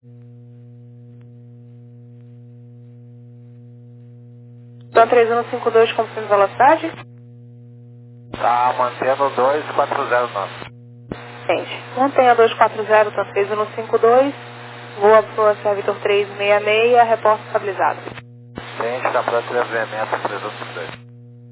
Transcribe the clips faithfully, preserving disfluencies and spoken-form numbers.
Então três um cinco dois, confirme velocidade. Tá mantendo dois quatro zero nove. Gente, mantenha dois quatro zero, então três um cinco dois, voa para o Vitor três seis seis, reporte estabilizado. Gente, tá para treinamento três um cinco dois.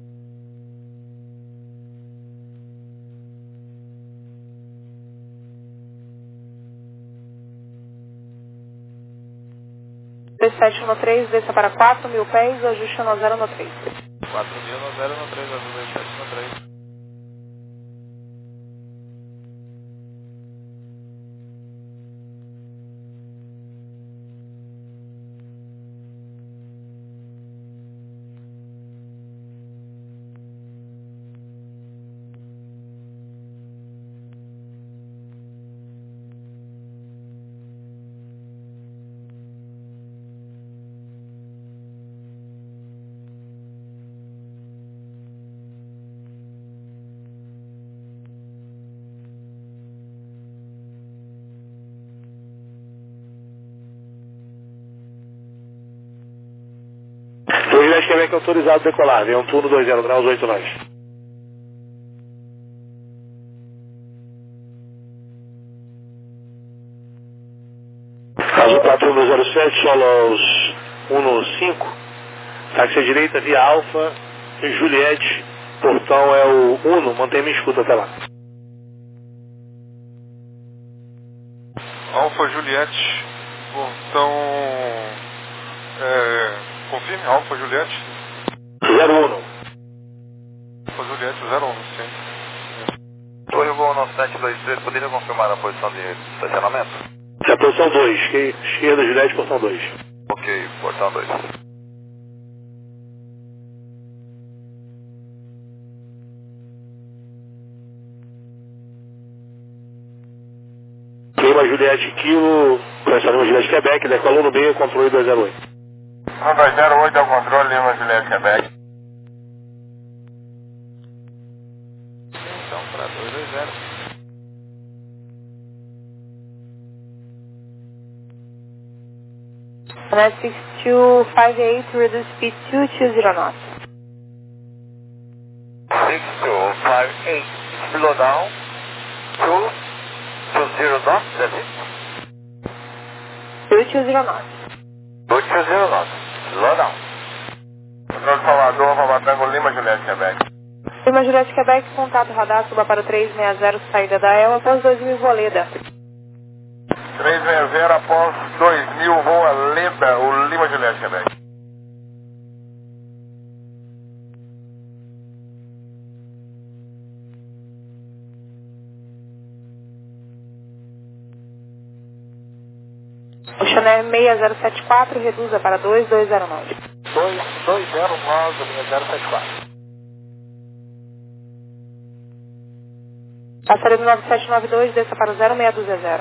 três sete um três, desça para quatro mil pés, ajuste no zero no três. quatro mil no zero no três, azul dois sete no três. Juliette Quebec autorizado a decolar, vem um turno dois zero graus, oito nós. Azul quatro um zero sete, solo aos um cinco, táxi à direita, via Alfa, Juliette, portão é o um, mantenha minha escuta até lá. Alfa Juliette, portão... É, confirme, Alfa Juliette. zero um. Alfa Juliette zero um, sim. Torre Gol nove sete dois três, poderia confirmar a posição de estacionamento? É a posição dois, esquerda, Juliette, portão dois. Ok, portão dois. Clima Juliette Kilo, pressionamos Juliette Quebec, decolou no meio, controle dois zero oito. um dois zero oito é o controle, Lima Juliette Quebec. Então, para dois dois zero. Net six two five eight, reduce speed two two zero knots. six two five eight, slow down. two two zero knots, that's it? two two zero knots. two two zero knots, slow down. Controle Salvador, Papa Tango, Lima Juliette Quebec. Lima Juliette Quebec, contato radar, suba para o três seis zero, saída da E L, após dois mil, Voleda. três seis zero após dois mil, voa Leda, o Lima Juliette Quebec. O Chanel seis zero sete quatro, reduza para dois dois zero nove. dois dois zero nove, linha zero sete quatro. Passaredo nove sete nove dois, desça para o zero seis dois zero.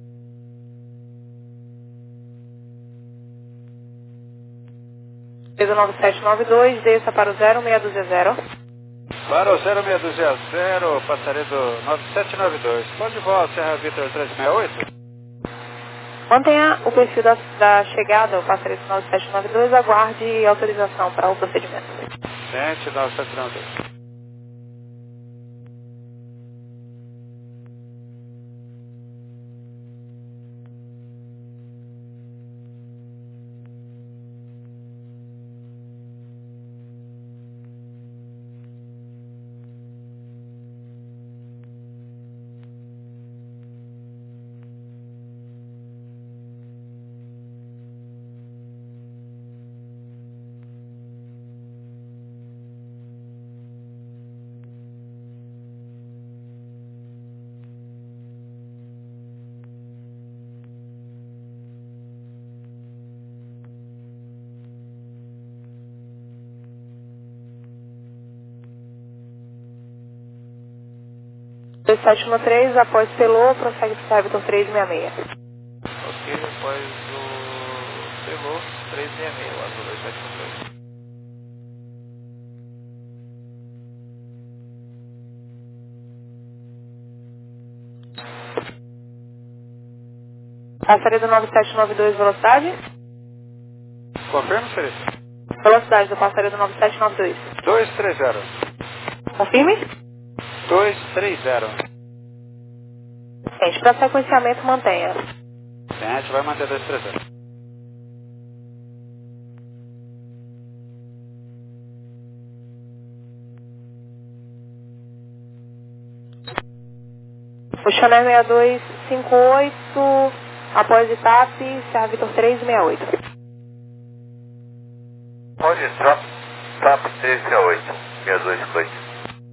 Passaredo nove sete nove dois, desça para o zero seis dois zero. Para o zero seis dois zero, passaredo nove sete nove dois. Pode voar, Serra Vitor três seis oito? Mantenha o perfil da, da chegada, o passaredo nove sete nove dois, aguarde autorização para o procedimento. Gente, nove sete nove dois. dois sete um três, após Pelô, prossegue para o Vitor três seis seis. Ok, após o Pelô, três seis seis, o azul dois sete um três. Passaria do nove sete nove dois, velocidade. Confirma, Felipe. Velocidade do passaria do nove sete nove dois. dois três zero. Confirme. dois três zero. Gente, para sequenciamento, mantenha. A gente vai manter dois três zero. O Chanel seis dois cinco oito, após etap, Serra Vitor três seis oito. Pode entrar, TAP três seis oito, seis dois cinco oito.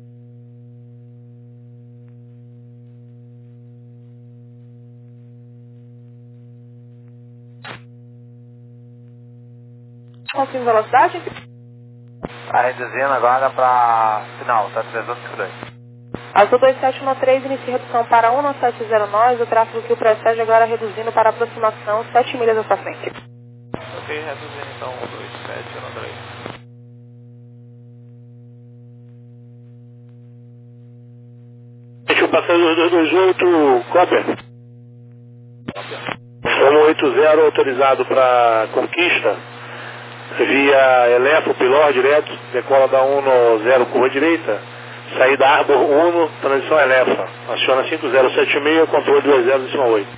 Confirme velocidade. Tá reduzindo agora para final, tá três dois cinco dois. Azul dois sete um três, inicia redução para um nove sete zero nós, o tráfego que o precede agora reduzindo para aproximação sete milhas à sua frente. Ok, reduzindo então um dois sete um três. Deixa eu passar dois dois dois oito, Copper. Fomo oito zero autorizado para Conquista, via Elefa, Pilor, direto, decola da um zero, curva direita, saída Arbor um, transição Elefa, aciona cinco zero sete seis, controle dois zero cima oito.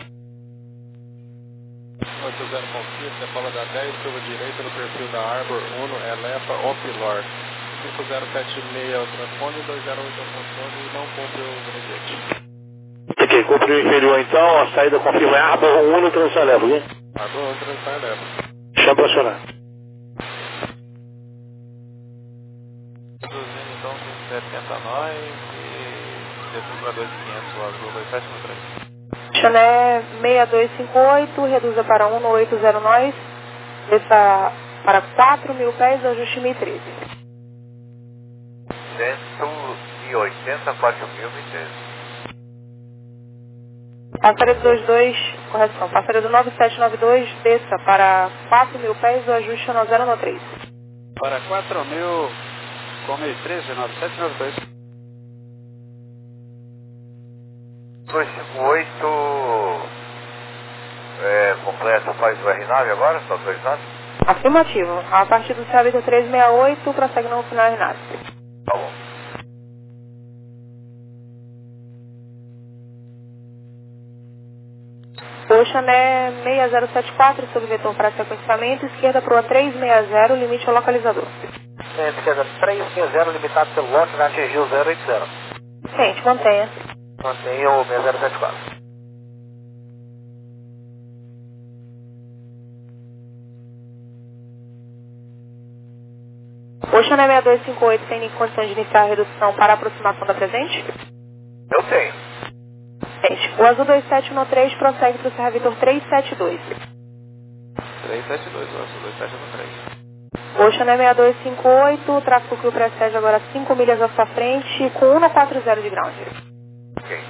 oito zero Conquista, decola da dez, curva direita no perfil da Arbor um, Elefa, ou Pilor. cinco zero sete seis é o transponder, dois zero oito é o controle e não cumpre o gradiente. Ok, cumpre o inferior então, a saída confirma é Arbor um, transição Elefa, viu? Arbor um, transição Elefa. Chama para acionar. Reduzindo então com setenta nós e descendo para dois mil e quinhentos, o Azul dois sete um três. Chanel seis dois cinco oito, reduza para um oito zero nós, desça para quatro mil pés, ajuste mil e treze. cento e oitenta, quatro mil e treze. Passaria do dois dois, correção, passaria do nove sete nove dois, desça para quatro mil pés, o ajuste no zero três. Para quatro mil com mil e treze, nove sete nove dois. dois cinco oito, é, completo, faz o R nove agora, está autorizado? Afirmativo. A partir do Serra Vitor três seis oito, prossegue no final Renato. Tá bom. O Chanel seis zero sete quatro, sob vetor para sequenciamento, esquerda para o três seis zero, limite ao localizador. Esquerda três seis zero, limitado pelo lote, vai atingir o zero oito zero. Gente, mantenha. Mantenha o seis zero sete quatro. O Chanel seis dois cinco oito tem condições de iniciar a redução para a aproximação da presente? Eu tenho. Gente, o Azul dois sete um três prossegue para o Serra Vitor três sete dois. três sete dois, o Azul dois sete um três. O Chanel seis dois cinco oito, o tráfego que o precede agora cinco milhas à sua frente, com um quatro zero de ground. Ok.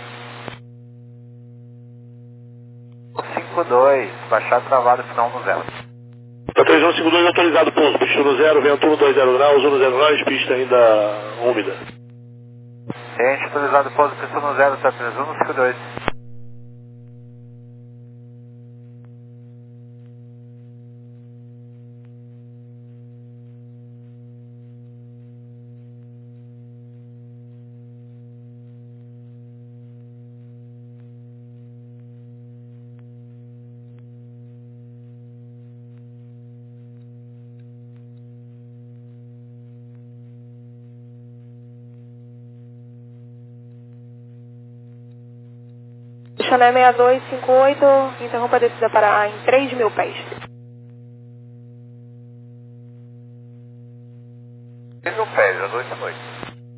cinco dois, baixar travado, final no zero. três um cinco dois autorizado, pouso, pista no zero, vento um dois zero graus, um zero graus, pista ainda úmida. Gente, autorizado, pouso, pista no zero, tá três um cinco dois. Chanel seis dois cinco oito, interrompa a descida para em três mil pés. três mil pés, já dois cinco oito.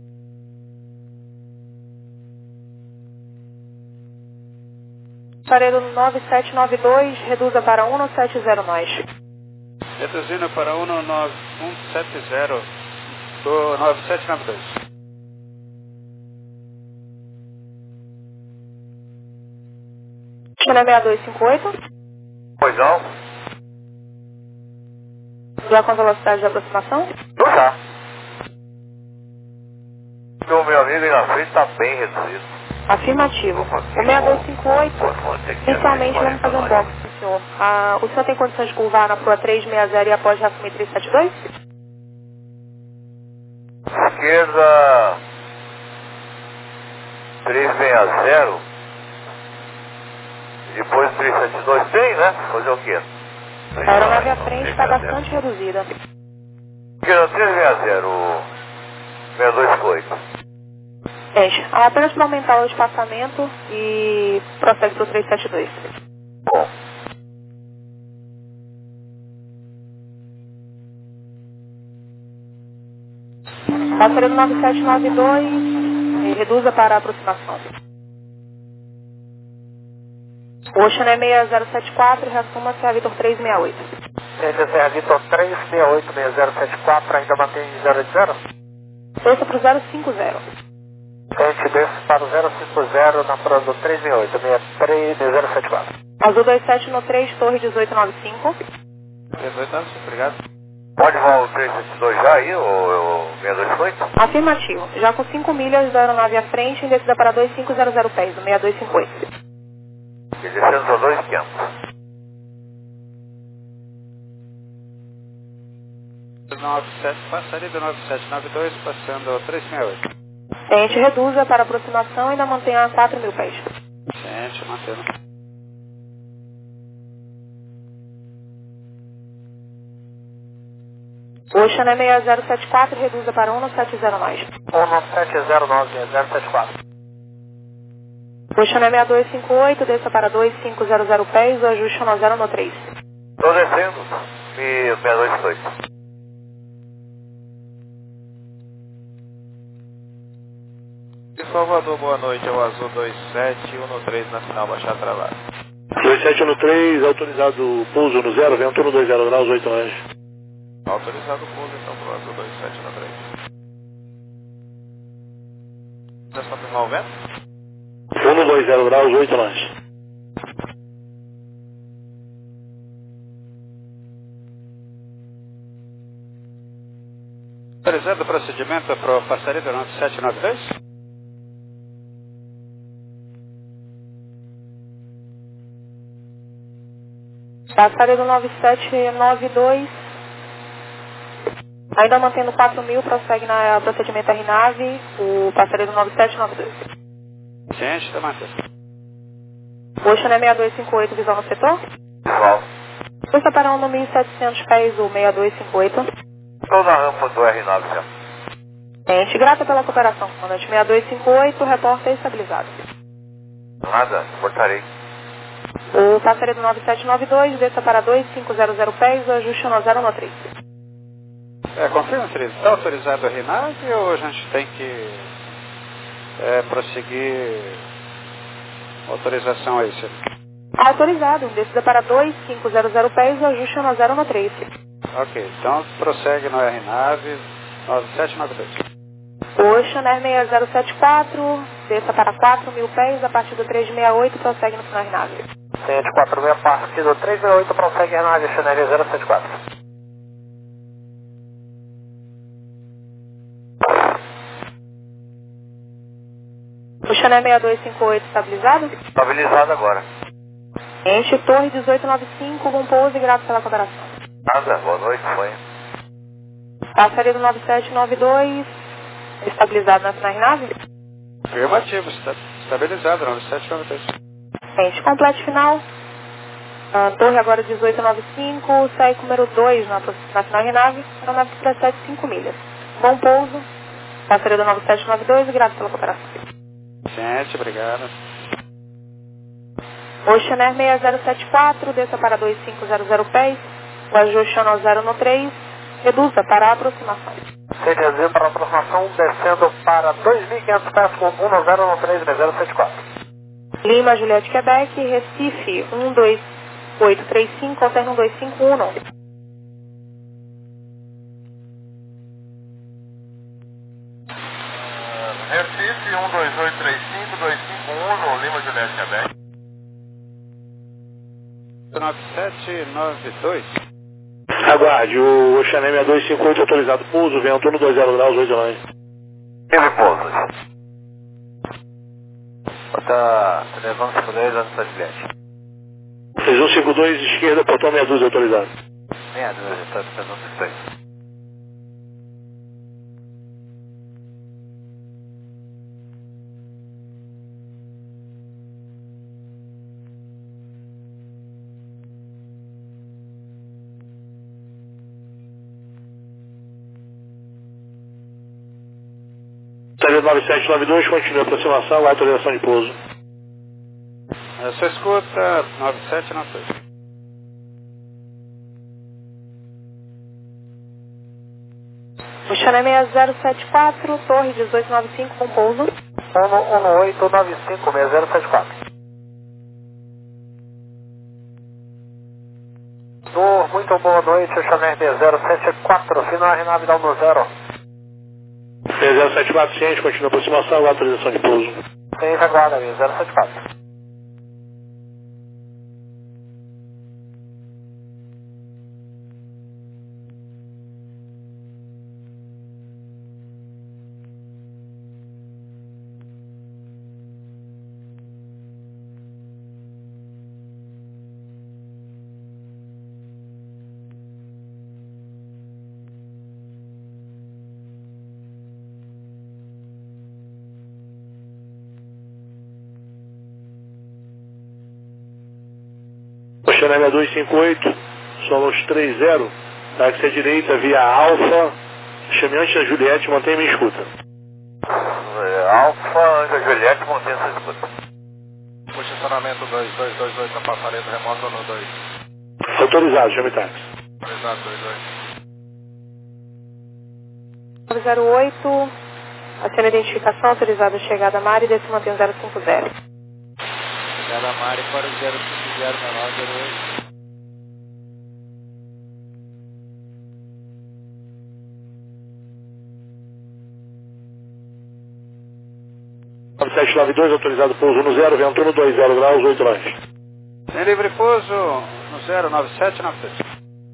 Paredo nove sete nove dois, reduza para um sete zero nós. Reduzindo para um nove um sete zero do nove sete nove dois. Chanel seis dois cinco oito. Pois não? Já com a velocidade de aproximação? Não tá. O meu amigo aí na frente tá bem reduzido. Afirmativo. O seis dois cinco oito, inicialmente vamos fazer um box, senhor. Ah, o senhor tem condições de curvar na proa trezentos e sessenta e após reassumir trezentos e setenta e dois? Esquerda trezentos e sessenta. Depois trezentos e setenta e dois tem, né? Fazer o quê? A aeronave à frente está bastante reduzida. Esquerda trezentos e sessenta, o seis dois cinco oito. Gente, apenas para aumentar o espaçamento e prossegue para o trezentos e setenta e dois. Bom. Passaredo nove sete nove dois, e reduza para a aproximação. Ocean é seis zero sete quatro, reassuma Serra Vitor trezentos e sessenta e oito. Serra Vitor trezentos e sessenta e oito, seis zero sete quatro, ainda mantém zero de zero? Desça para o zero cinco zero. Gente, desce para o zero cinco zero na prova do trezentos e sessenta e oito, seis três zero sete quatro. Azul vinte e sete no três, torre dezoito noventa e cinco. dezoito noventa e cinco, obrigado. Pode voar o trezentos e setenta e dois já aí, o seis dois cinco oito? Afirmativo. Já com cinco milhas da aeronave à frente, em descida para dois cinco zero zero pés, o seis dois cinco oito. E descendo para dois quinhentos. nove sete, passaria do nove sete nove dois, passando trezentos e sessenta e oito. Gente, reduza para aproximação e ainda mantenha quatro mil pés. Gente, mantendo. Ocean é seis zero sete quatro, reduza para um sete zero nove. um sete zero nove zero sete quatro. Ocean é seis dois cinco oito, desça para dois cinco zero zero pés, o ajuste no zero no três. Estou descendo, e seis dois cinco oito. De Salvador, boa noite, é o Azul dois sete um três na final, baixar travado. dois sete um três, autorizado pouso no zero, vento no dois zero graus, oito anjos. Autorizado o pouso então pro Azul dois sete um três. Já só confirmar o vento? um no dois zero graus, oito anjos. Autorizado o procedimento para o passaria do nove sete nove dois? Passaredo nove sete nove dois, ainda mantendo quatro mil, prossegue na procedimento R nave, o passaredo nove sete nove dois. Gente, está mantendo. Ocean é seis dois cinco oito, visão no setor. Pessoal, Força para um no mil e setecentos pés, o seis dois cinco oito. estou na rampa do R nove já. Gente, grata pela cooperação, comandante seis dois cinco oito, repórter estabilizado. Nada, cortarei. O passaredo nove sete nove dois, desça para dois cinco zero zero pés, o ajuste no zero no três. É, confirma, Felipe, está autorizado a RNAV ou a gente tem que é, prosseguir autorização aí, senhor? Autorizado, descida para dois cinco zero zero pés, o ajuste no zero no três. Ok, então prossegue no RNAV nove sete nove dois. Ocean é seis zero sete quatro, desça para quatro mil pés, a partir do trezentos e sessenta e oito, prossegue no final nave. cento e quatro mil, a partir do trezentos e sessenta e oito, prossegue a nave Chanel zero sete quatro. Ocean é seis dois cinco oito, estabilizado? Estabilizado agora. Enche, torre dezoito noventa e cinco, bom pouso e grato pela cooperação. Nada, boa noite, foi. Passaredo nove sete nove dois, estabilizado na final nave? Afirmativo, está estabilizado, nove sete nove dois. Gente, complete final. A torre agora dezoito noventa e cinco, sai com o número dois na, na final nave, na nave dezessete cinco milhas. Bom pouso, passaredo nove sete nove dois e grato pela cooperação. Gente, obrigado. Ocean é seis zero sete quatro, desça para dois cinco zero zero pés, o ajuste no zero no três, reduza para a aproximação. Reduzindo para a aproximação, descendo para dois mil e quinhentos pés com um no zero no três, zero sete quatro. Lima, Juliette, Quebec, Recife, um dois oito três cinco, alterno um dois cinco um. Recife, um dois oito três cinco, dois cinco um, no Lima, Juliette, Quebec. nove sete nove dois. Aguarde, o Ocean seis dois cinco oito autorizado pouso, vento no dois zero graus, oito anjos. Teve pouso. direita, telefone cinco dois, antes da Juliette. três um cinco dois, esquerda, portão meia dúzia, autorizado. Meia dúzia, está telefone cinco dois. nove sete nove dois, continua a aproximação, autorização de pouso. Eu só escuta nove sete nove dois. Xané seis zero sete quatro, Torre dezoito noventa e cinco com pouso. um oito nove cinco seis zero sete quatro. Muito boa noite, Xané seis zero sete quatro, final R nove, dá um zero. seis zero sete quatro, ciente, continua a aproximação, autorização de pouso. seis aguarda, seis zero sete quatro. Xané dois cinco oito, solos três zero, táxi à direita, via Alfa, chame antes da Juliette, mantém minha escuta. Alfa, antes da Juliette, mantém essa escuta. Posicionamento dois dois dois dois na passarela remota no dois. Autorizado, chame táxi. Autorizado, dois dois. nove zero oito, acena a identificação, autorizada a chegada a Mari, desse mantém zero cinco zero. Chegada a Mari para o zero cinco zero menor zero oito. nove sete nove dois, autorizado pouso no zero, vento no dois zero graus, oito nós. Tem livre pouso no zero nove sete nove dois.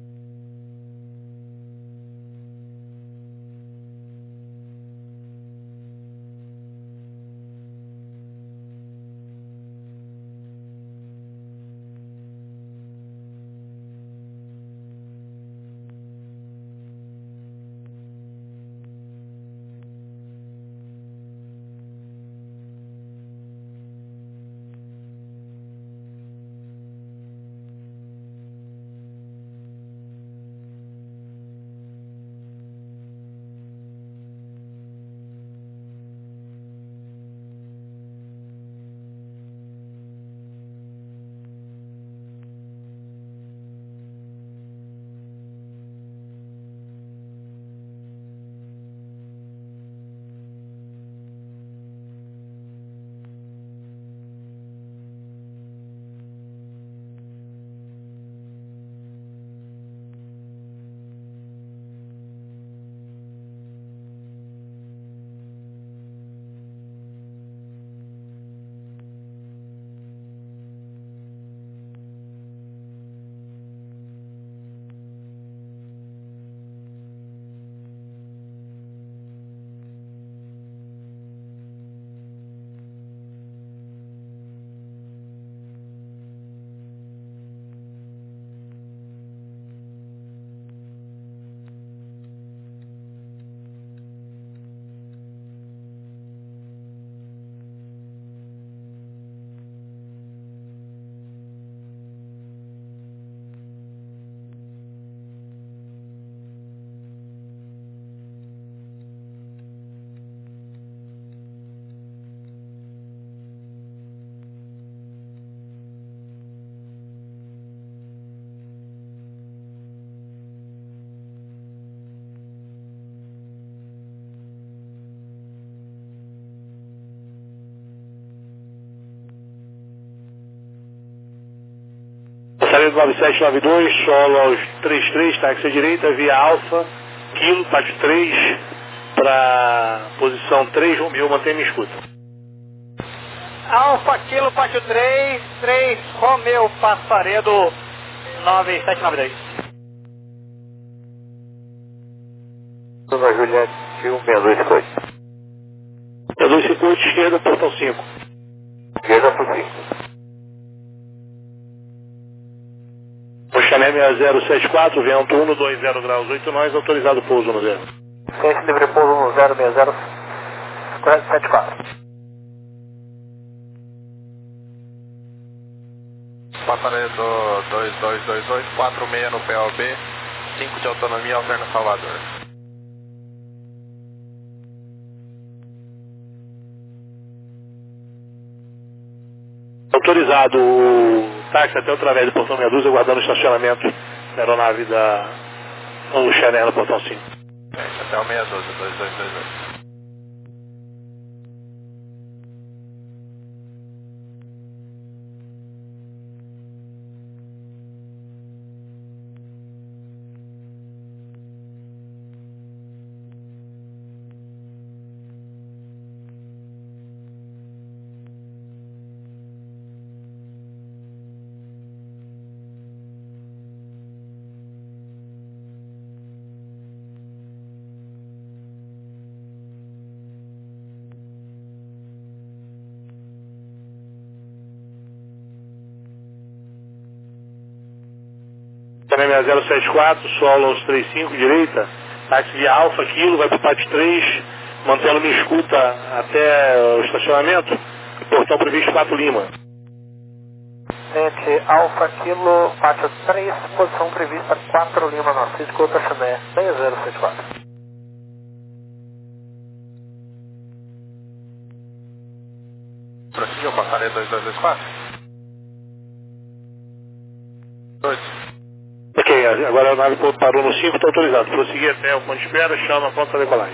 Passaredo nove sete nove dois, solo aos três três, táxi à direita, via Alfa, Kilo, pátio três, para posição três, Romeu, mantém minha escuta. Alfa, Kilo, pátio três, três, Romeu, Passaredo, nove sete nove dois. Dona Juliette, um seis dois cinco oito. seis dois cinco oito, esquerda, portão cinco. Esquerda por cinco. O Chané seis zero sete quatro, vento um dois zero graus oito nós, autorizado pouso no zero. Ciência livre pouso no zero seis zero sete quatro. Passaredo dois dois dois dois, quatro seis no P O B, cinco de autonomia, alterna Salvador. Autorizado o táxi até através do portão meia dúzia, aguardando o estacionamento da aeronave da o Chané no portão cinco. É, até o meia dúzia, dois dois dois dois. Chané seis zero sete quatro, solo aos trinta e cinco, direita, táxi via Alfa Kilo, vai para o pátio três, mantendo minha escuta até o estacionamento, portão previsto quatro Lima. Gente, Alfa Kilo, pátio três, posição prevista quatro Lima, nossa escuta Chané seis zero sete quatro. Prosseguiu, passaredo dois dois dois quatro. dois. Ok, agora a nave parou no cinco, está autorizado. Prosseguir até o ponto de espera, chama, pronto para decolagem.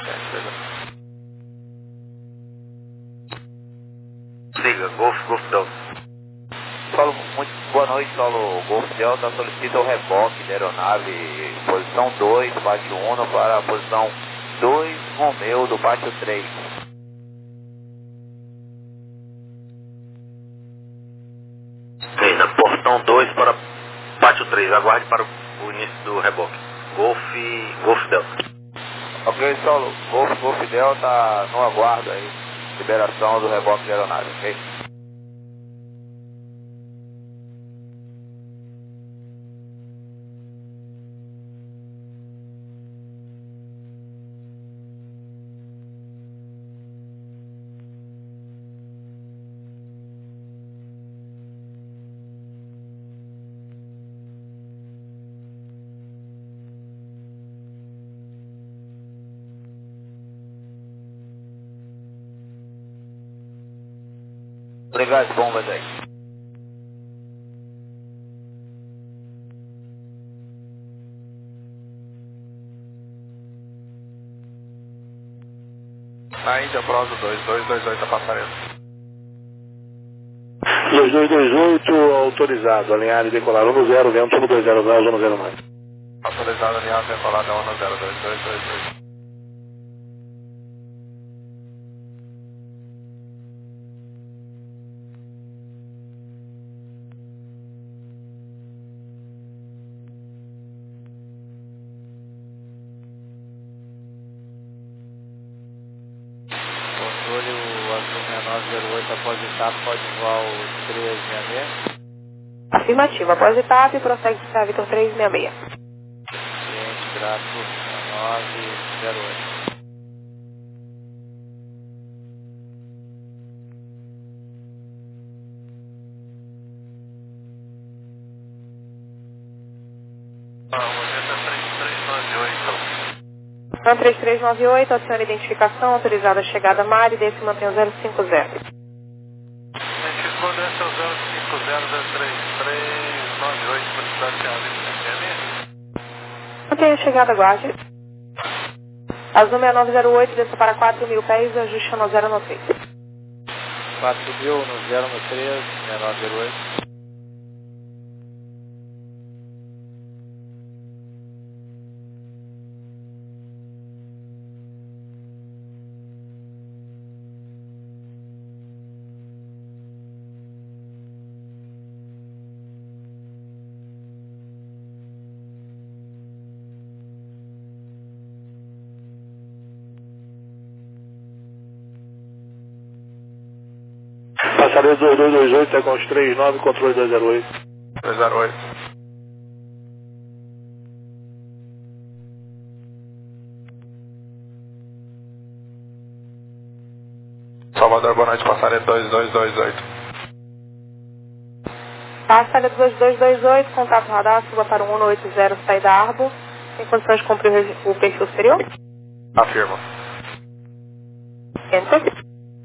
Siga, Golf, Golf Delta. Solo, muito boa noite, Solo Golf Delta. Solicita o reboque da aeronave, posição dois, pátio um, para a posição dois, Romeu, do pátio três. Ainda, portão dois para pátio três, aguarde para o início do reboque. Golf, Golf Delta. Ok, Solo, Golf, Golf Delta, no aguardo aí, liberação do reboque de aeronave, ok? Obrigado, bombas aí. Na Índia, Prosa dois dois dois oito, a passarela. dois dois dois oito, autorizado, alinhar e decolar um zero, vento um dois zero graus, um zero mais. Autorizado, alinhar, decolada um zero dois dois dois dois. Após etapa, pode voar o três seis seis. Afirmativa, após etapa, prossegue para Vitor três seis seis. Cliente, grato, nove zero oito. Então, três três nove oito, aciona a identificação, autorizada a chegada a Mari, desce e mantém o zero cinco zero. Identificou, desce o zero cinco zero, três três nove oito, velocidade real de seis seis seis. Mantém a chegada, aguarde. Azul seis nove zero oito, desça para quatro mil pés, ajuste no zero no três. quatro mil no zero no três, seis nove zero oito. Passaredo dois dois dois oito, Tecons três nove, controle dois zero oito. dois zero oito. Salvador, boa noite, Passaredo dois dois dois oito. Passaredo dois dois dois oito, contato radar, suba para o um um oito zero, saída Arbor. Tem condições de cumprir o perfil superior? Afirmo. Enter.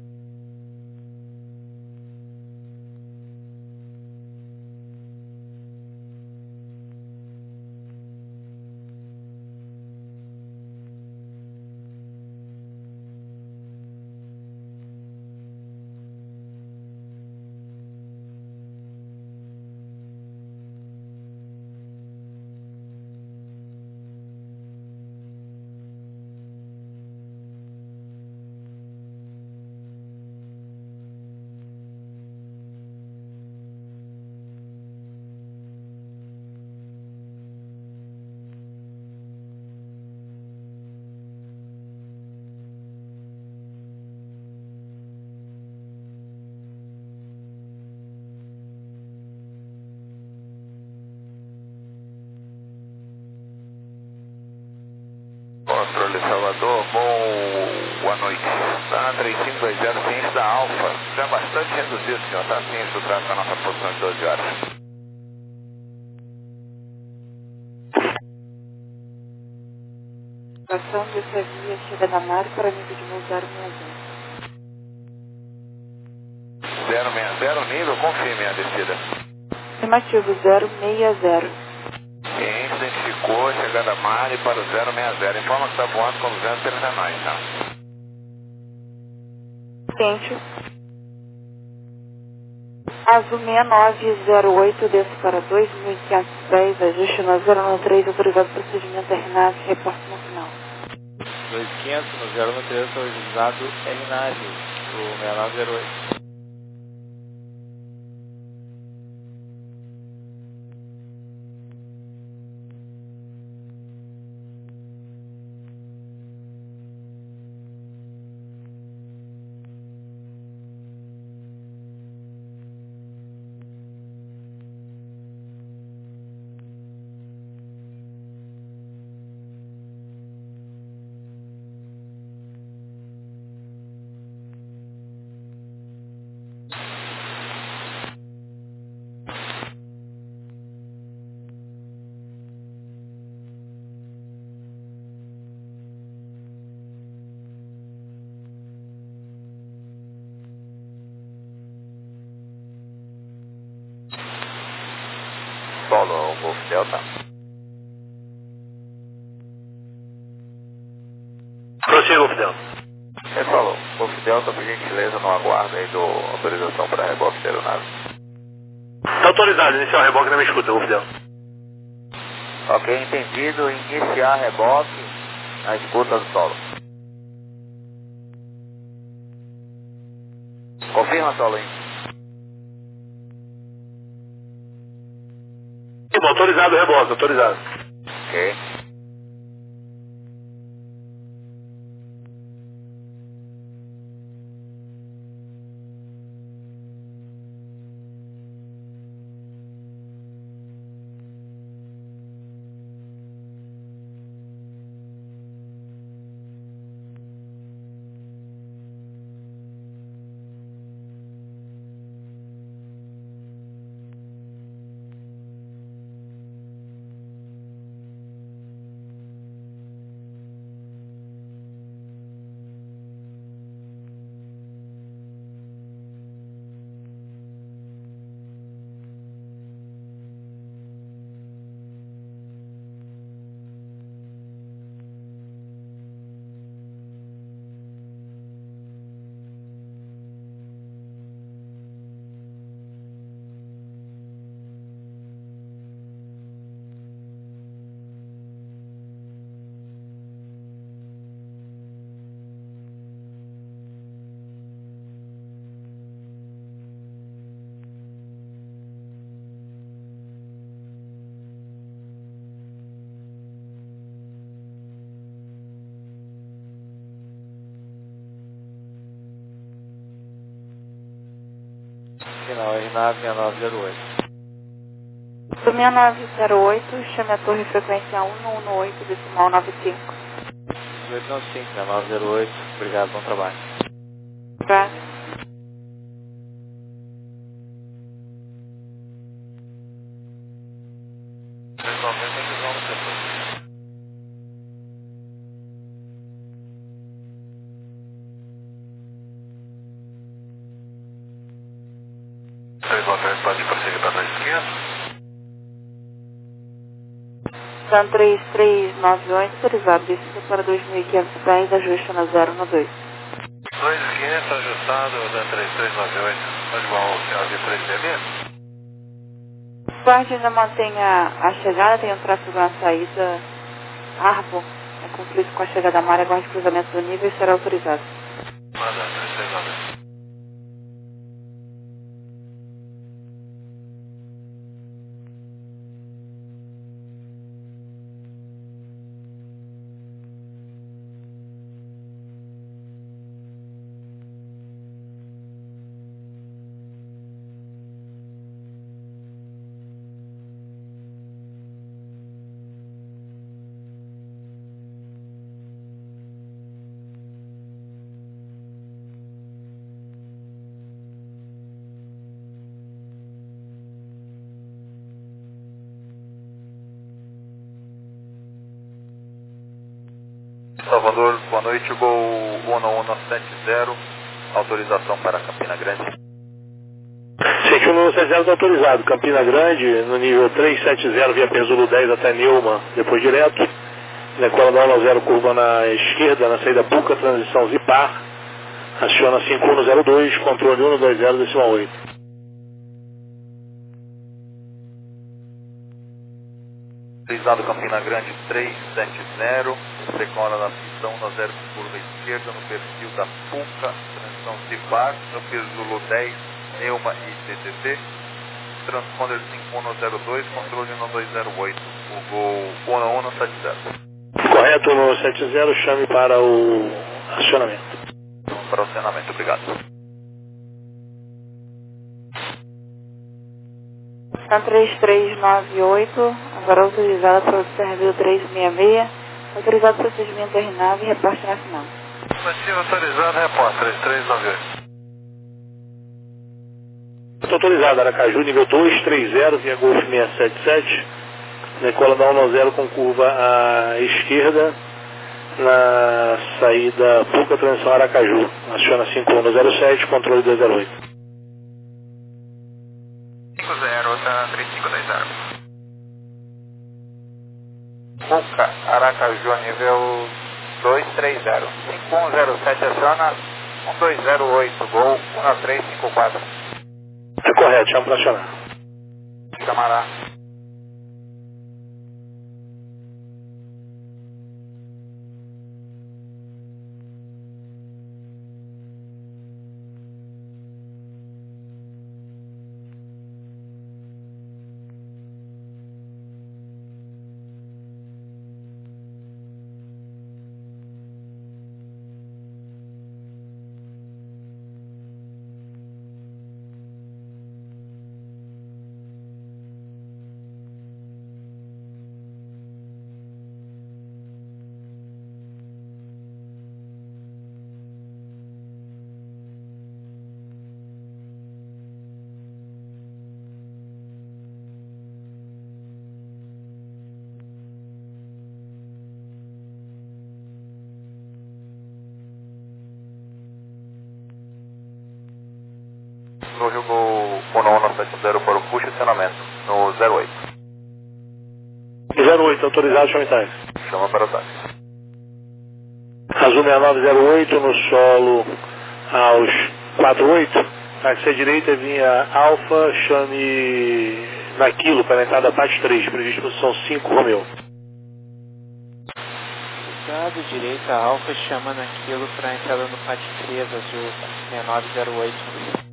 Controle Salvador, bom, boa noite. Está na três cinco dois zero, ciência da Alfa. Já bastante reduzido, senhor. Está ciência do tráfego na nossa posição de doze horas. Ação dessa via chega na mar para nível de voo zero seis zero. zero seis zero, nível, confirme a descida. Afirmativo, zero seis zero. Ciência identificou, chegada a mar e para o zero seis zero. Informa que está voando com duzentos trinta e nove, tá? Ciente. Azul seis nove zero oito, desce para dois mil quinhentos e dez, ajuste na zero nove três, autorizado procedimento R NAV, reporte no final. dois mil e quinhentos no zero nove três, autorizado R NAV, o seis nove zero oito. Solo, Golf Delta. Prossiga, Golf Delta. É, falou. Golf Delta, por gentileza, não aguarda aí do autorização para reboque de aeronave. Está autorizado, iniciar o reboque na minha escuta, Golf Delta. Ok, entendido. Iniciar reboque na escuta do solo. Confirma, solo, hein? Autorizado o reboque, autorizado. Ok. final, R nove seis nove zero oito. Do seis nove zero oito, chame a torre frequência um um oito, decimal nove cinco. oito nove cinco, seis nove zero oito, obrigado, bom trabalho. Obrigado. Pode prosseguir para a esquerda. São três três nove oito, autorizado descida para dois mil quinhentos e dez, ajuste na zero um dois. dois mil e quinhentos ajustado da três três nove oito, pode igual ao V três B B. Guarde ainda mantém a, a chegada, tem um tráfego na saída Arbor, em conflito com a chegada da Mara, guarde cruzamento do nível e será autorizado. Manda, três três nove oito. Salvador, boa noite, Gol um um sete zero, autorização para Campina Grande. sete um sete zero está autorizado, Campina Grande, no nível trezentos e setenta, via Pesulo dez até Neuma, depois direto. Decola da um zero, curva na esquerda, na saída Puca, transição Zipar. Aciona cinco um zero dois, controle um dois zero, decimal oito. Autorizado Campina Grande trezentos e setenta, decola na pista um zero, curva esquerda, no perfil da Puca, transição Zipar, no Pesulo dez, Neuma e T T T. Transponder cinco um zero dois, controle um dois zero oito, o Gol um um sete zero. Correto, no sete zero, chame para o acionamento. Para o acionamento, obrigado. São três três nove oito, agora autorizada para o servidor trezentos e sessenta e seis, autorizado o procedimento R nove e reporte na final. Estimativa autorizada, repórter três três nove oito. Está autorizado, Aracaju, nível dois três zero, via Golf seiscentos e setenta e sete. Decola da um zero com curva à esquerda, na saída Puca, transição Aracaju. Aciona cinco um zero sete, controle dois zero oito. cinco zero, da três cinco dois zero. Puca, Aracaju, nível dois três zero. cinco um zero sete, aciona um dois zero oito, Gol um três cinco quatro. É correto, chama para acionar. Chamará. No Rio Gol um um sete zero para o push acionamento, no zero oito. zero oito, autorizado, chama em táxi. Chama para o táxi. Azul sessenta e nove zero oito, no solo aos quatro oito. Táxi à direita, vinha Alfa, chame naquilo para a entrada P A T três, previsto posição cinco, Romeu. Lado direita, Alfa, chama naquilo para a entrada no P A T três, Azul seis nove zero oito.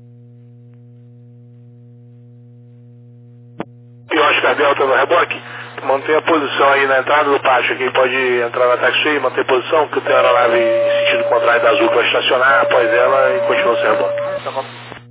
Oscar Delta no reboque, Mantenha a posição aí na entrada do pátio. Quem pode entrar na taxi e manter posição, porque tem a aeronave em sentido contrário da azul para estacionar após ela e continua o seu reboque. Tá bom.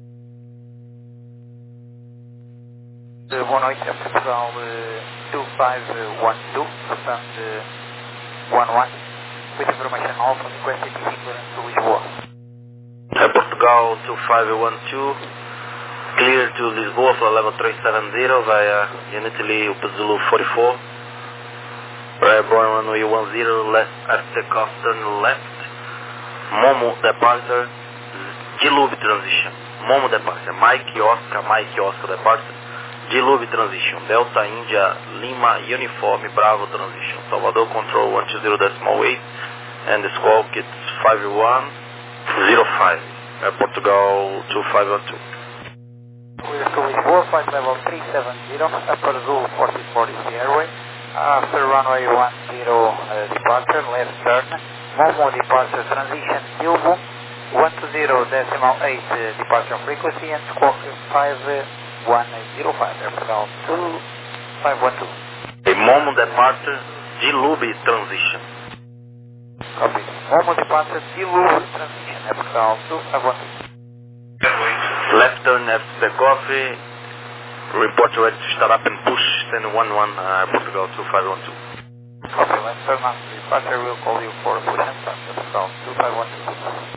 Boa noite, é Portugal dois cinco um dois, portanto um um, with information Alpha, requested clearance to Lisboa. É Portugal dois cinco um dois, clear to Lisboa for level three seven zero via Unity Zulu quarenta e quatro. Airborne runway one zero, left at takeoff, turn left. Momo departure, G-Lube transition. Momo departure, Mike Oscar, Mike Oscar departure. G-Lube transition, Delta India Lima Uniform Bravo transition. Salvador control one two zero decimal eight and the squawk it's five one zero five. Air Portugal two five one two. We're to Lisboa, flight level three seven zero, upper Zulu forty forty is the airway. After runway one zero uh, departure, left turn. Momo departure transition, Bilbo one two zero decimal eight uh, departure frequency and squawk five one zero five, Air Portugal two five one two. A Momo departure, G-Lube transition. Copy. Momo departure, G-Lube transition, Air Portugal two five one two. Left turn after takeoff, report ready to start up and push, ten one one, uh, Portugal two five one two. Copy, left turn after departure, we'll call you for push and start, Air Portugal two five one two.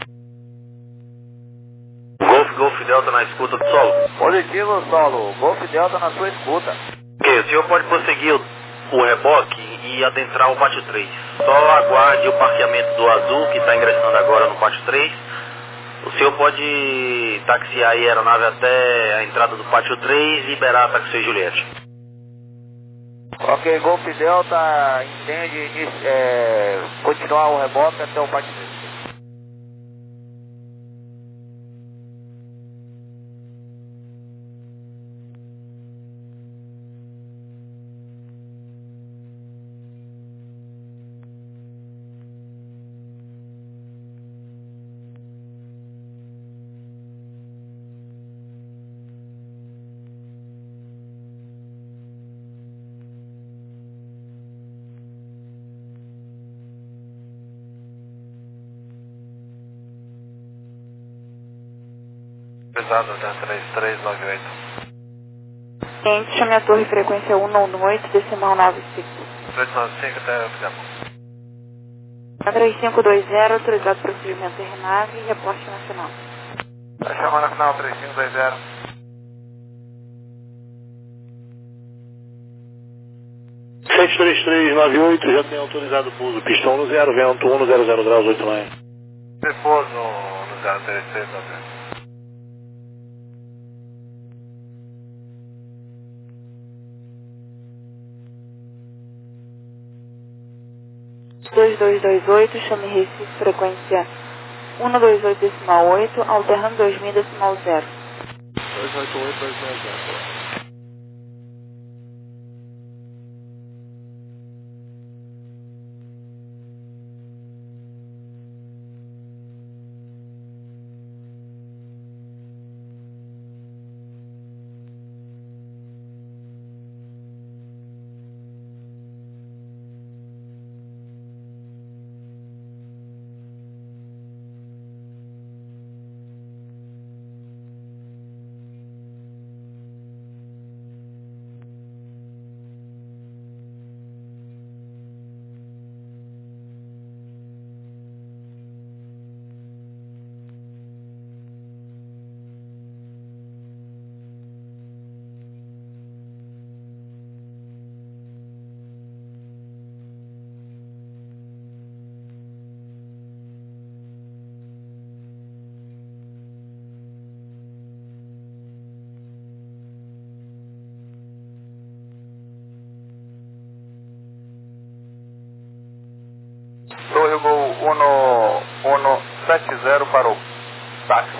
Golf, Golf Delta na escuta do solo. Positivo, solo. Golf Delta na sua escuta. Ok, o senhor pode prosseguir o, o reboque e adentrar o pátio três. Só aguarde o parqueamento do azul, que está ingressando agora no pátio três. O senhor pode taxiar aí a aeronave até a entrada do pátio três e liberar a taxi Juliette. Ok, Golf Delta entende é, continuar o reboque até o pátio três. Pesado da três três nove oito. Cliente, chame a torre frequência um nove oito, decimal nove cinco. três nove cinco até o final. três cinco dois zero, autorizado procedimento da aeronave e reporte nacional. Tá chamando a final três cinco dois zero. sete três três nove oito, já tem autorizado o pouso. Pistão no zero, vento um zero zero graus oito nove. Depois no, no zero três três nove oito. dois dois dois oito, chame Recife, frequência um dois oito decimal oito, alternando dois mil decimal zero. dois oito oito dois zero zero. Torre Gol um um sete zero para o táxi.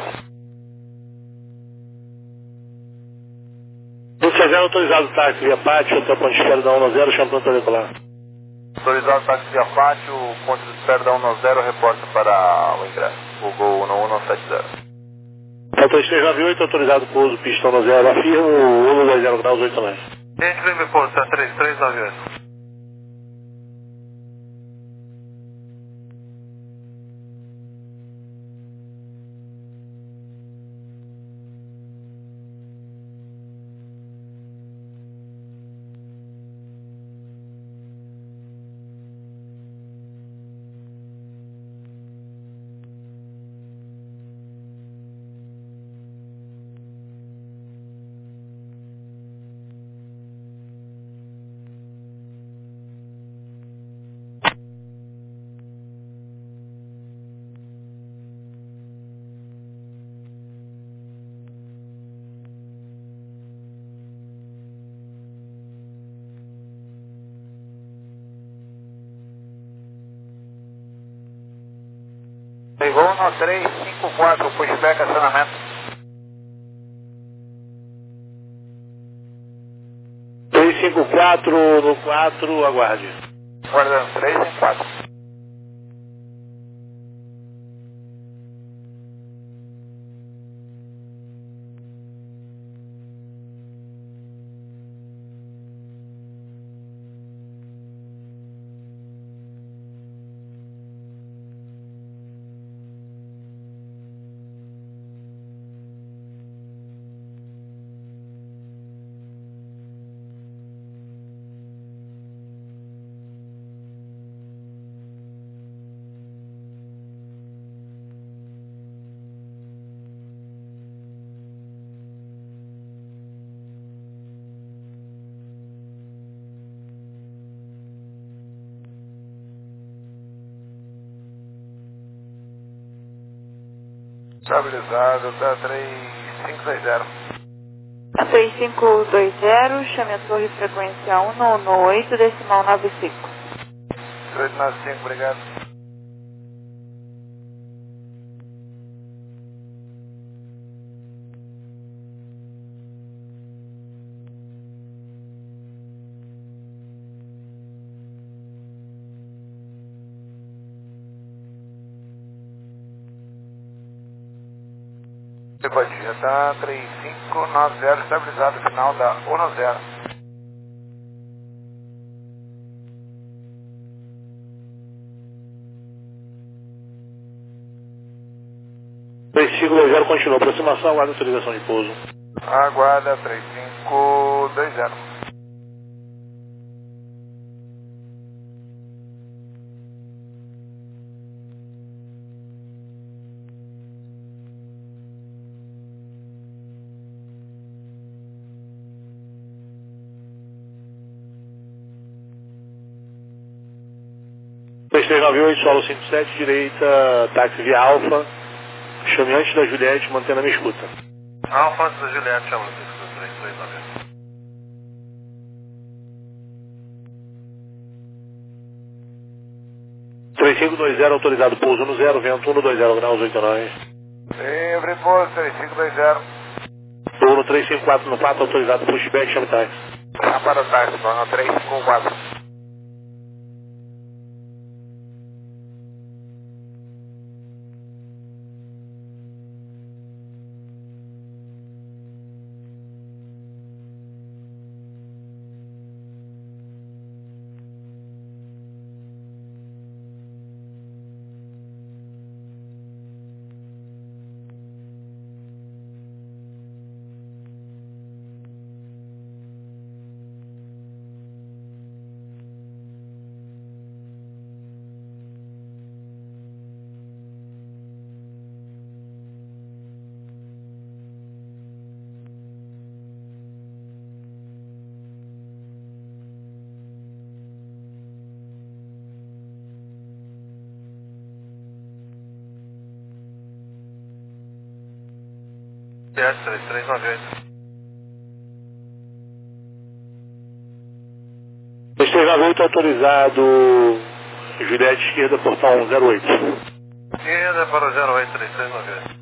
um sete zero autorizado o táxi via pátio, até o ponto de espera da um zero, chamando para decolar. Autorizado o táxi via pátio, ponto de espera da um zero, reporta para o ingresso. O Gol um um sete zero. três três nove oito, autorizado o pouso, pistão no zero, afirmo um dois zero graus oito nove. Gente, me pôs, tá três três nove oito. Voo no três cinco quatro, pushback, acionamento. três cinco quatro no quatro, aguarde. Guardando três cinco quatro. Estabilizado, tá três cinco dois zero. três cinco dois zero, chame a torre frequência um no oito, decimal nove cinco. oito nove cinco, obrigado. Simpatia, tá três cinco nove zero, estabilizado, final da um zero. três cinco dois zero continua. Aproximação, aguarda autorização de pouso. Aguarda três cinco dois zero. três três nove oito, solo cinco sete, direita, táxi via Alfa. Chame antes da Juliette, mantendo a minha escuta. Alfa antes da Juliette, chama no três três nove oito. três cinco dois zero, autorizado pouso no zero, vento um dois zero graus, oito nove. Livre pouso, três cinco dois zero. Voo no três cinco quatro no quatro, autorizado pushback, chame táxi. Chama para o táxi, no três cinco quatro. três três nove oito. três três nove oito, autorizado Juliette esquerda, portal um zero oito. Esquerda para o zero oito, três três nove oito.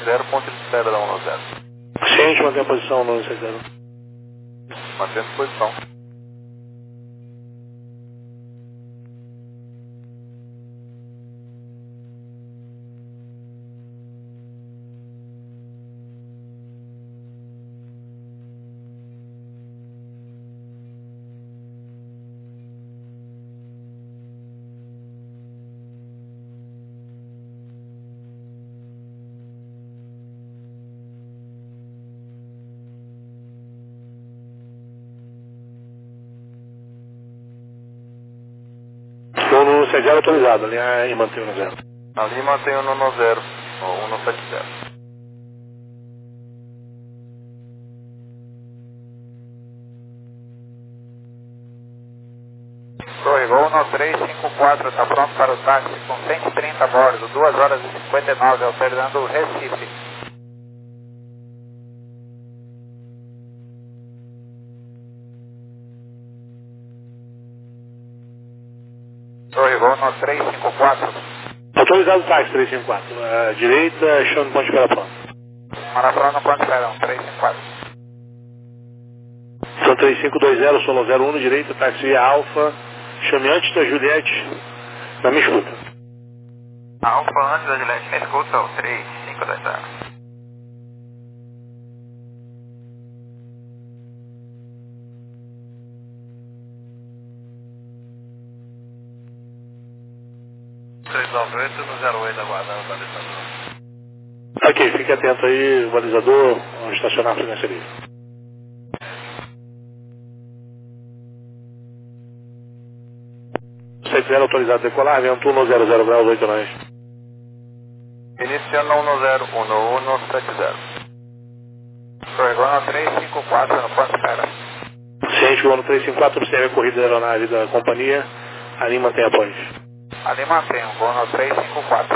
zero, ponto de espera da um zero. Ciente, mantém a posição no sete zero. Mantendo a posição. Estou no sete zero autorizado, alinhar e manter o no zero. Ali mantém o no zero, o um sete zero. Torre Gol no três cinco quatro, está pronto para o táxi com cento e trinta a bordo, duas horas e cinquenta e nove, alternando Recife. Torre Gol no três cinco quatro. Autorizado o táxi três cinco quatro. Uh, direita, chão de ponte para pronto. Marapronto no ponto Esperão, três cinco quatro. São três cinco dois zero, solo zero um, direita, táxi Alfa, chame antes da Juliette, na minha escuta. Alfa antes da Juliette, me escuta, o três cinco dois zero. três nove oito no zero oito, aguardando o balizador. Ok, fique atento aí, balizador, vamos estacionar a frequência livre. sete zero autorizado a decolar, vento um zero zero graus, oito nós. Iniciando um zero um um sete zero. Torregona três cinco quatro no ponto espera. Ciente, o ano três cinco quatro observe a corrida da aeronave da companhia, ali mantém a ponte. Ali mantém, voo no três cinco quatro.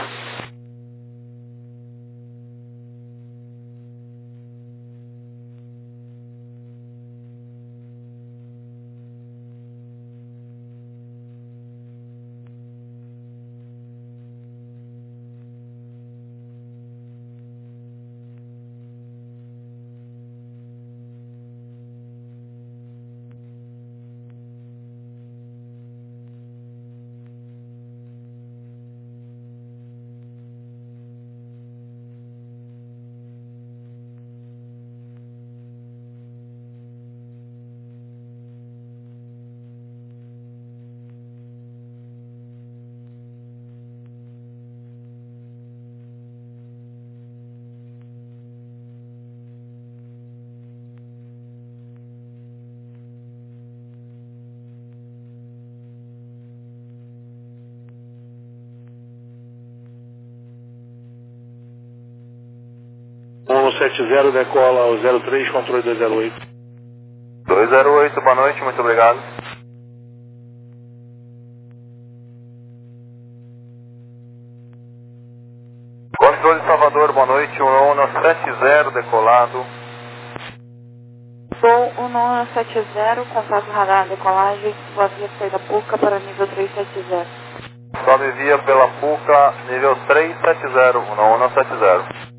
um sete zero decola ao zero três, controle dois zero oito. dois zero oito, boa noite, muito obrigado. Controle Salvador, boa noite, um um sete zero decolado. Sou um um sete zero, contato radar decolagem, sua via saída Puca para nível três sete zero. Sobe via pela Puca, nível três sete zero, um um sete zero.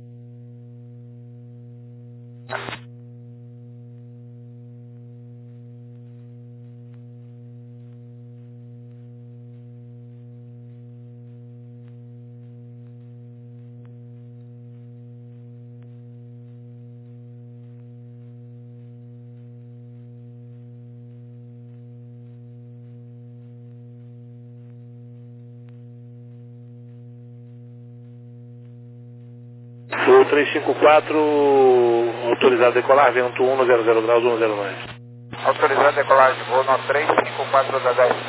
O três cinco quatro autorizado a decolar, vento um zero zero graus, um zero nove. Autorizado a decolagem, voo no três cinco quatro da dez.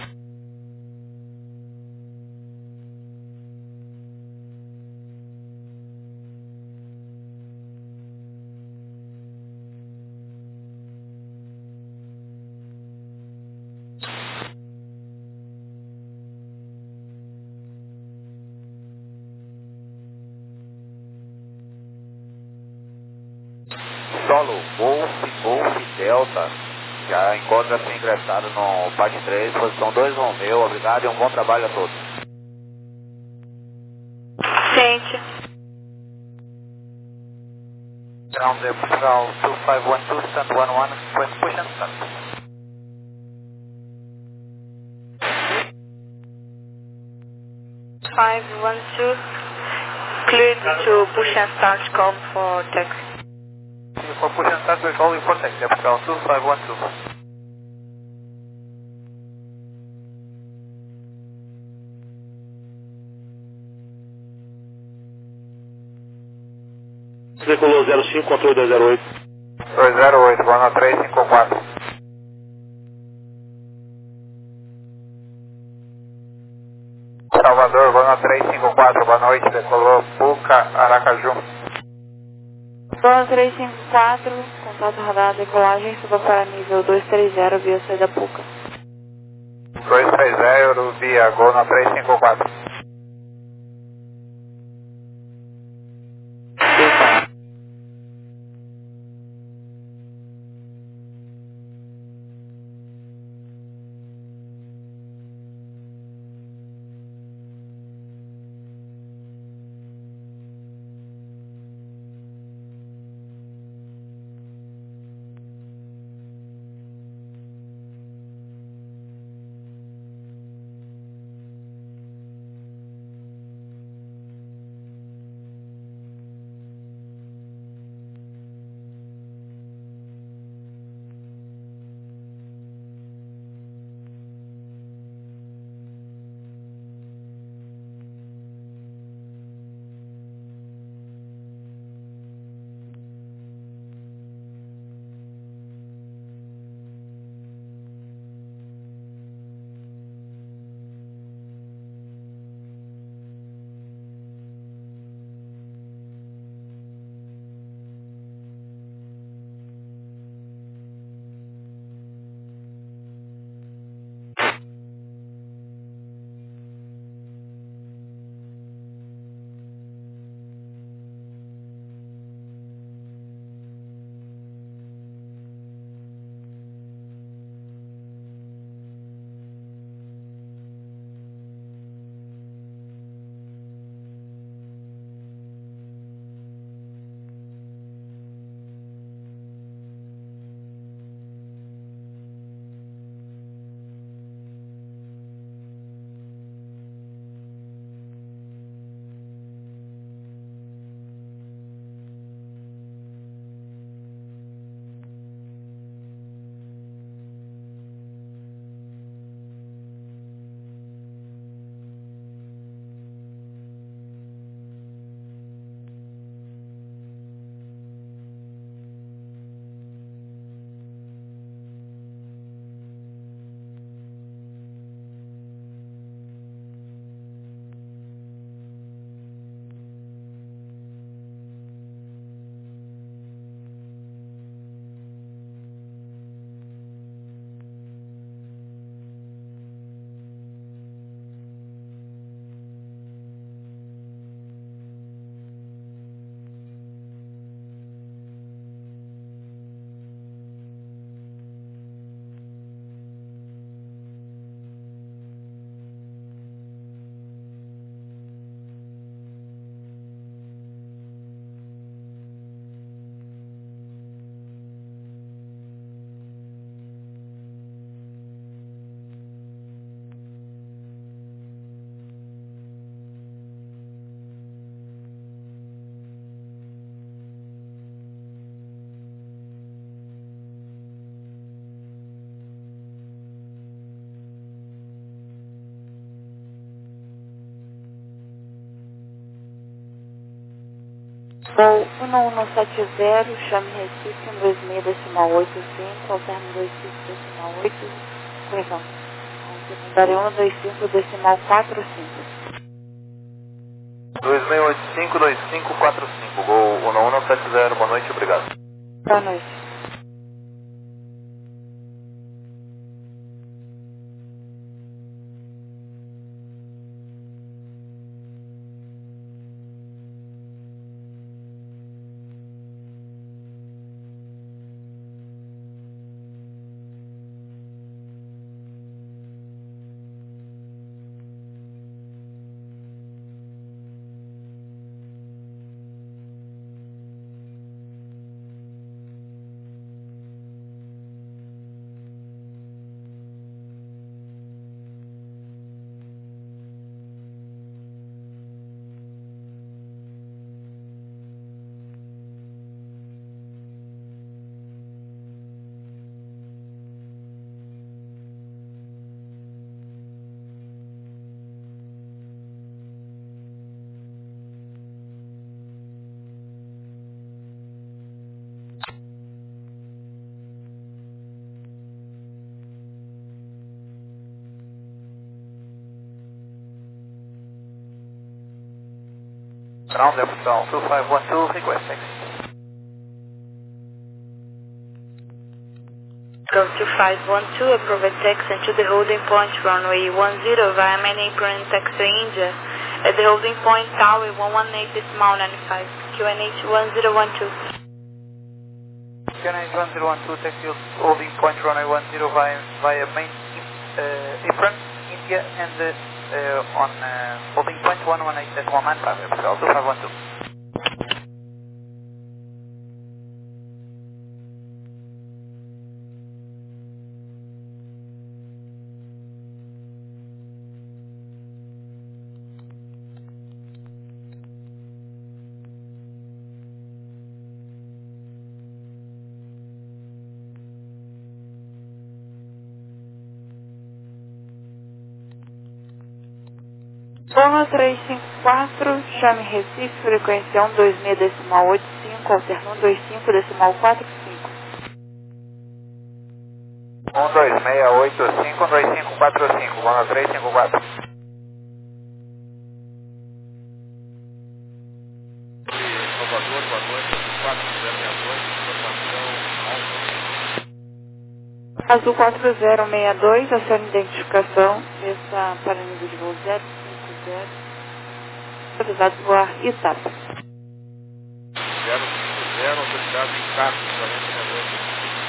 Solo, Golf, Golf, Delta, já encontra-se ingressado no P A C três, posição dois Romeu, obrigado e um bom trabalho a todos. Gente. Ground there, Portugal two five one two, stand one one, request push and start. five one two, cleared to push and start, call for taxi. For push and start, we're calling for taxi, Portugal two five one two. Decolou zero cinco, controle dois zero oito. dois zero oito, Bono três cinco quatro. Salvador, Bono três cinco quatro, boa noite, decolou Puca, Aracaju. Bono três cinco quatro, contato radar, decolagem, suba para nível dois três zero, via saída Puca. dois três zero, via Bono três cinco quatro. Voo um um sete zero, chame Recife, um dois seis decimal oito cinco, alterno dois cinco decimal oito, correção. Secundária um dois cinco decimal quatro cinco. dois seis oito cinco, dois cinco quatro cinco, Gol um um sete zero, boa noite, obrigado. Boa noite. Ground Air Pessoal two five one two, request taxi. Go to five one two, approve taxi to the holding point runway one zero via main apron taxi India. At the holding point tower one one eight decimal ninety-five, Q N H one zero one two. Q N H one zero one two, taxi holding point runway one zero via, via main uh, apron India and uh, uh, on uh, holding point one one eight decimal ninety-five, Pessoal two five one two. Lima três cinco quatro, chame Recife, frequência um dois seis decimal oito cinco, alterno um dois cinco decimal quatro cinco. um dois seis oito cinco, dois cinco quatro cinco, Lima três cinco quatro. Salvador, boa noite, quatro zero seis dois, informação alta. Azul quatro zero seis dois, acione identificação, está para nível de voo zero cinco zero, autorizado voar Itapa. zero cinco zero, autorizado em Itapa, quarenta minutos.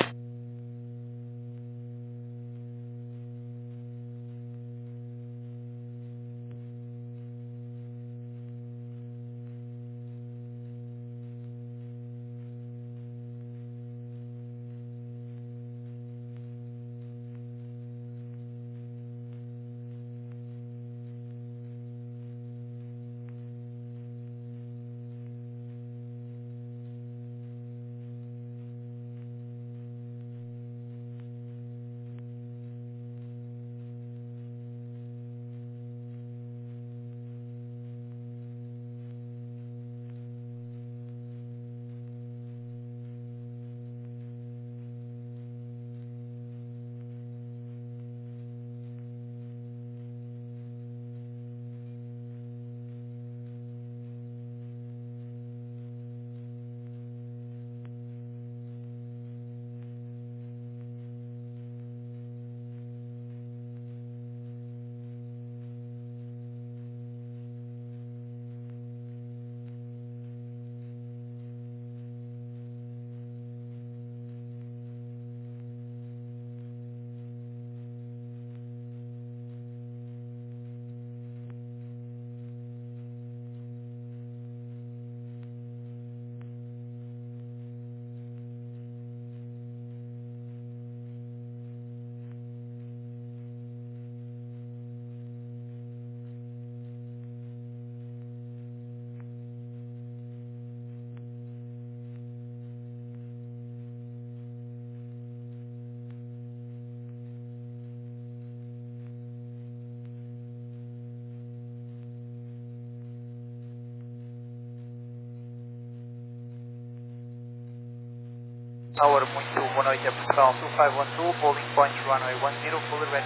Tower, muito boa noite, Pessoal two five one two, holding point runway one zero, fully ready.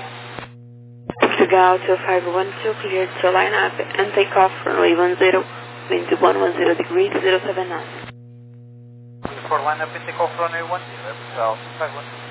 Portugal two five one two, cleared to line up and take off runway one zero, wind one one zero degrees, zero seven knots. For line up and take off runway one zero, Pessoal two five one two.